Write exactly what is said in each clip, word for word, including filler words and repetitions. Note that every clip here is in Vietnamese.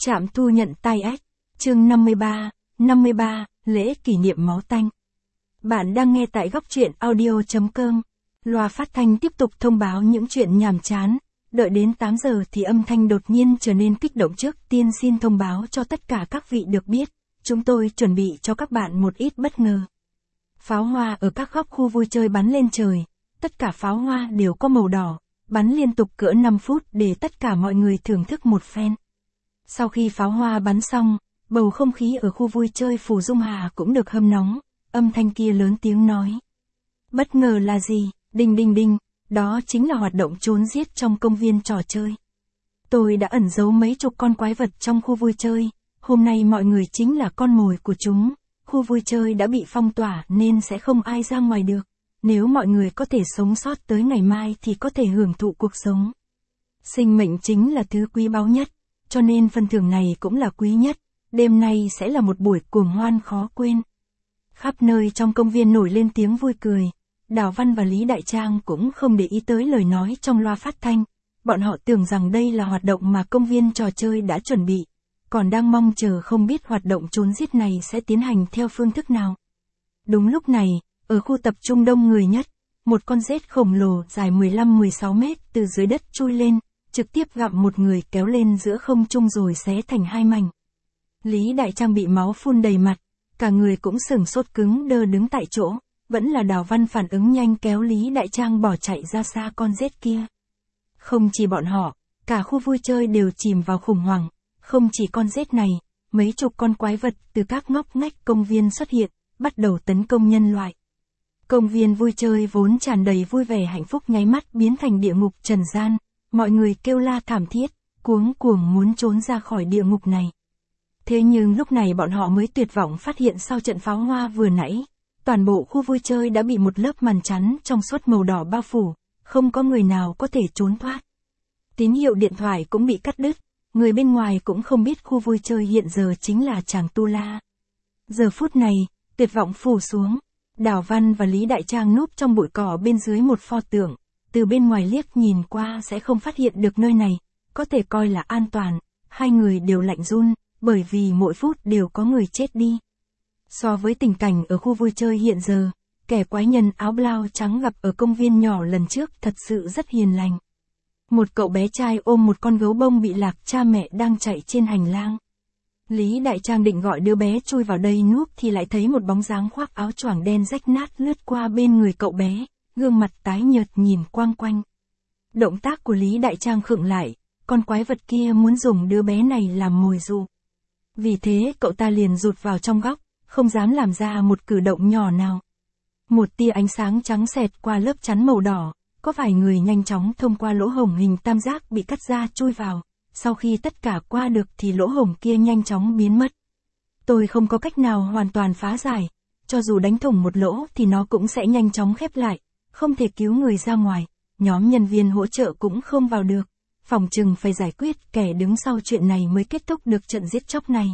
Trạm thu nhận tai ách. Chương năm mươi ba, năm mươi ba, lễ kỷ niệm máu tanh. Bạn đang nghe tại góc truyện audio chấm com. Loa phát thanh tiếp tục thông báo những chuyện nhàm chán. Đợi đến tám giờ thì âm thanh đột nhiên trở nên kích động. Trước tiên xin thông báo cho tất cả các vị được biết, chúng tôi chuẩn bị cho các bạn một ít bất ngờ. Pháo hoa ở các góc khu vui chơi bắn lên trời. Tất cả pháo hoa đều có màu đỏ, bắn liên tục cỡ năm phút để tất cả mọi người thưởng thức một phen. Sau khi pháo hoa bắn xong, bầu không khí ở khu vui chơi Phù Dung Hà cũng được hâm nóng, âm thanh kia lớn tiếng nói. Bất ngờ là gì? Đinh đinh đinh, đó chính là hoạt động trốn giết trong công viên trò chơi. Tôi đã ẩn giấu mấy chục con quái vật trong khu vui chơi, hôm nay mọi người chính là con mồi của chúng. Khu vui chơi đã bị phong tỏa nên sẽ không ai ra ngoài được. Nếu mọi người có thể sống sót tới ngày mai thì có thể hưởng thụ cuộc sống. Sinh mệnh chính là thứ quý báu nhất, cho nên phần thưởng này cũng là quý nhất. Đêm nay sẽ là một buổi cuồng hoan khó quên. Khắp nơi trong công viên nổi lên tiếng vui cười. Đào Văn và Lý Đại Trang cũng không để ý tới lời nói trong loa phát thanh. Bọn họ tưởng rằng đây là hoạt động mà công viên trò chơi đã chuẩn bị, còn đang mong chờ không biết hoạt động trốn giết này sẽ tiến hành theo phương thức nào. Đúng lúc này, ở khu tập trung đông người nhất, một con rết khổng lồ dài mười lăm mười sáu mét từ dưới đất chui lên, trực tiếp gặm một người kéo lên giữa không trung rồi xé thành hai mảnh. Lý Đại Trang bị máu phun đầy mặt, cả người cũng sửng sốt cứng đơ đứng tại chỗ, vẫn là Đào Văn phản ứng nhanh kéo Lý Đại Trang bỏ chạy ra xa con rết kia. Không chỉ bọn họ, cả khu vui chơi đều chìm vào khủng hoảng, không chỉ con rết này, mấy chục con quái vật từ các ngóc ngách công viên xuất hiện, bắt đầu tấn công nhân loại. Công viên vui chơi vốn tràn đầy vui vẻ hạnh phúc nháy mắt biến thành địa ngục trần gian, mọi người kêu la thảm thiết, cuống cuồng muốn trốn ra khỏi địa ngục này. Thế nhưng lúc này bọn họ mới tuyệt vọng phát hiện sau trận pháo hoa vừa nãy, toàn bộ khu vui chơi đã bị một lớp màn chắn trong suốt màu đỏ bao phủ, không có người nào có thể trốn thoát. Tín hiệu điện thoại cũng bị cắt đứt, người bên ngoài cũng không biết khu vui chơi hiện giờ chính là Tràng Tu La. Giờ phút này, tuyệt vọng phủ xuống, Đào Văn và Lý Đại Trang núp trong bụi cỏ bên dưới một pho tượng, từ bên ngoài liếc nhìn qua sẽ không phát hiện được nơi này, có thể coi là an toàn, hai người đều lạnh run, bởi vì mỗi phút đều có người chết đi. So với tình cảnh ở khu vui chơi hiện giờ, kẻ quái nhân áo blau trắng gặp ở công viên nhỏ lần trước thật sự rất hiền lành. Một cậu bé trai ôm một con gấu bông bị lạc cha mẹ đang chạy trên hành lang. Lý Đại Trang định gọi đứa bé chui vào đây núp thì lại thấy một bóng dáng khoác áo choàng đen rách nát lướt qua bên người cậu bé, gương mặt tái nhợt nhìn quang quanh. Động tác của Lý Đại Trang khựng lại, con quái vật kia muốn dùng đứa bé này làm mồi dụ. Vì thế cậu ta liền rụt vào trong góc, không dám làm ra một cử động nhỏ nào. Một tia ánh sáng trắng xẹt qua lớp chắn màu đỏ, có vài người nhanh chóng thông qua lỗ hổng hình tam giác bị cắt ra chui vào. Sau khi tất cả qua được thì lỗ hổng kia nhanh chóng biến mất. Tôi không có cách nào hoàn toàn phá giải, cho dù đánh thủng một lỗ thì nó cũng sẽ nhanh chóng khép lại, không thể cứu người ra ngoài, nhóm nhân viên hỗ trợ cũng không vào được, phòng chừng phải giải quyết kẻ đứng sau chuyện này mới kết thúc được trận giết chóc này.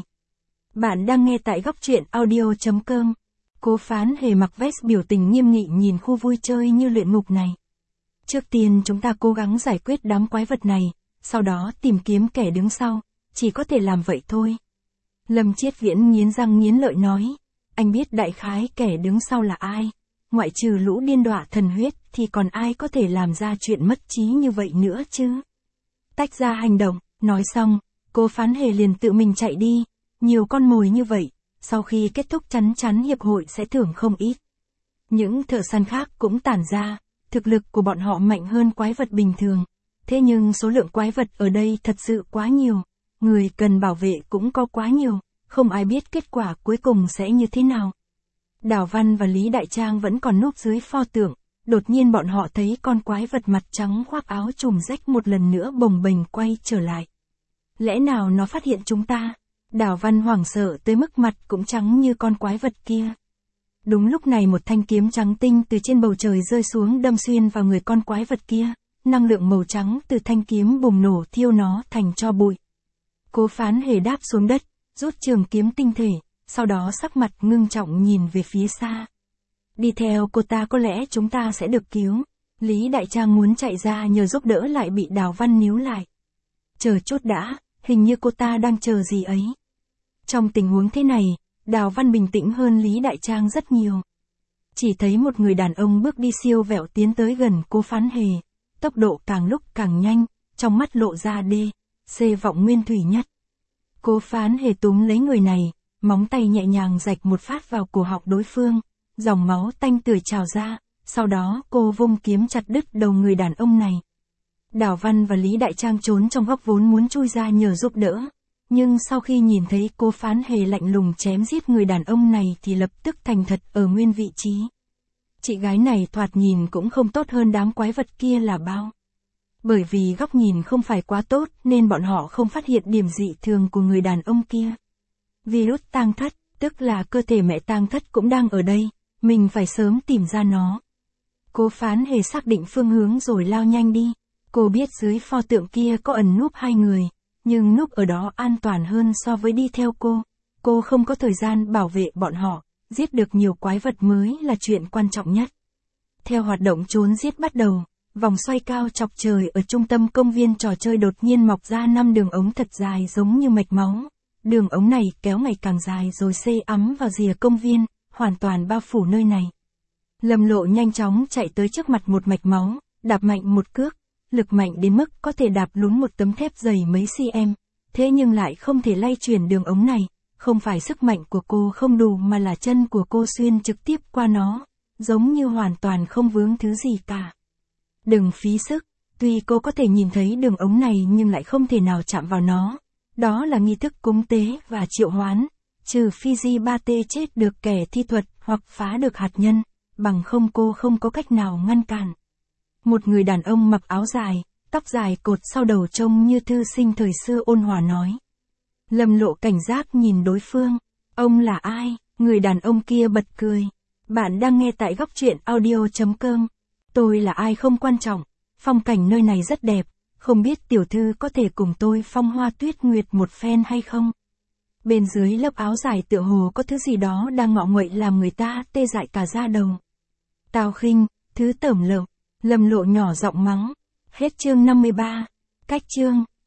Bạn đang nghe tại góc truyện audio chấm com. Cố Phán Hề mặc vest biểu tình nghiêm nghị nhìn khu vui chơi như luyện ngục này. Trước tiên chúng ta cố gắng giải quyết đám quái vật này, sau đó tìm kiếm kẻ đứng sau, chỉ có thể làm vậy thôi. Lâm Chiết Viễn nghiến răng nghiến lợi nói, anh biết đại khái kẻ đứng sau là ai, ngoại trừ lũ điên đọa thần huyết thì còn ai có thể làm ra chuyện mất trí như vậy nữa chứ. Tách ra hành động, nói xong, Cố Phán Hề liền tự mình chạy đi, nhiều con mồi như vậy, sau khi kết thúc chắn chắn hiệp hội sẽ thưởng không ít. Những thợ săn khác cũng tản ra, thực lực của bọn họ mạnh hơn quái vật bình thường. Thế nhưng số lượng quái vật ở đây thật sự quá nhiều, người cần bảo vệ cũng có quá nhiều, không ai biết kết quả cuối cùng sẽ như thế nào. Đào Văn và Lý Đại Trang vẫn còn núp dưới pho tượng, đột nhiên bọn họ thấy con quái vật mặt trắng khoác áo trùm rách một lần nữa bồng bềnh quay trở lại. Lẽ nào nó phát hiện chúng ta? Đào Văn hoảng sợ tới mức mặt cũng trắng như con quái vật kia. Đúng lúc này một thanh kiếm trắng tinh từ trên bầu trời rơi xuống đâm xuyên vào người con quái vật kia. Năng lượng màu trắng từ thanh kiếm bùng nổ thiêu nó thành tro bụi. Cố Phán Hề đáp xuống đất, rút trường kiếm tinh thể, sau đó sắc mặt ngưng trọng nhìn về phía xa. Đi theo cô ta có lẽ chúng ta sẽ được cứu. Lý Đại Trang muốn chạy ra nhờ giúp đỡ lại bị Đào Văn níu lại. Chờ chút đã, hình như cô ta đang chờ gì ấy. Trong tình huống thế này, Đào Văn bình tĩnh hơn Lý Đại Trang rất nhiều. Chỉ thấy một người đàn ông bước đi siêu vẹo tiến tới gần cô Phán Hề, tốc độ càng lúc càng nhanh, trong mắt lộ ra đê, xê vọng nguyên thủy nhất. Cô Phán Hề túm lấy người này, móng tay nhẹ nhàng rạch một phát vào cổ họng đối phương, dòng máu tanh tưởi trào ra, sau đó cô vung kiếm chặt đứt đầu người đàn ông này. Đào Văn và Lý Đại Trang trốn trong góc vốn muốn chui ra nhờ giúp đỡ, nhưng sau khi nhìn thấy cô Phán Hề lạnh lùng chém giết người đàn ông này thì lập tức thành thật ở nguyên vị trí. Chị gái này thoạt nhìn cũng không tốt hơn đám quái vật kia là bao. Bởi vì góc nhìn không phải quá tốt nên bọn họ không phát hiện điểm dị thường của người đàn ông kia. Virus tang thất, tức là cơ thể mẹ tang thất cũng đang ở đây, mình phải sớm tìm ra nó. Cô Phán Hề xác định phương hướng rồi lao nhanh đi. Cô biết dưới pho tượng kia có ẩn núp hai người, nhưng núp ở đó an toàn hơn so với đi theo cô. Cô không có thời gian bảo vệ bọn họ, giết được nhiều quái vật mới là chuyện quan trọng nhất. Theo hoạt động trốn giết bắt đầu, vòng xoay cao chọc trời ở trung tâm công viên trò chơi đột nhiên mọc ra năm đường ống thật dài giống như mạch máu. Đường ống này kéo ngày càng dài rồi xê ắm vào rìa công viên, hoàn toàn bao phủ nơi này. Lâm Lộ nhanh chóng chạy tới trước mặt một mạch máu, đạp mạnh một cước, lực mạnh đến mức có thể đạp lún một tấm thép dày mấy cm, thế nhưng lại không thể lay chuyển đường ống này, không phải sức mạnh của cô không đủ mà là chân của cô xuyên trực tiếp qua nó, giống như hoàn toàn không vướng thứ gì cả. Đừng phí sức, tuy cô có thể nhìn thấy đường ống này nhưng lại không thể nào chạm vào nó, đó là nghi thức cúng tế và triệu hoán, trừ phi Di ba tê chết được kẻ thi thuật hoặc phá được hạt nhân, bằng không cô không có cách nào ngăn cản. Một người đàn ông mặc áo dài, tóc dài cột sau đầu trông như thư sinh thời xưa ôn hòa nói. Lâm Lộ cảnh giác nhìn đối phương. Ông là ai? Người đàn ông kia bật cười. Bạn đang nghe tại góc truyện audio chấm com. Tôi là ai không quan trọng. Phong cảnh nơi này rất đẹp. Không biết tiểu thư có thể cùng tôi phong hoa tuyết nguyệt một phen hay không? Bên dưới lớp áo dài tựa hồ có thứ gì đó đang ngọ nguậy làm người ta tê dại cả da đầu. Tào khinh, thứ tởm lợm. Lâm Lộ nhỏ giọng mắng. Hết chương năm mươi ba. Cách chương.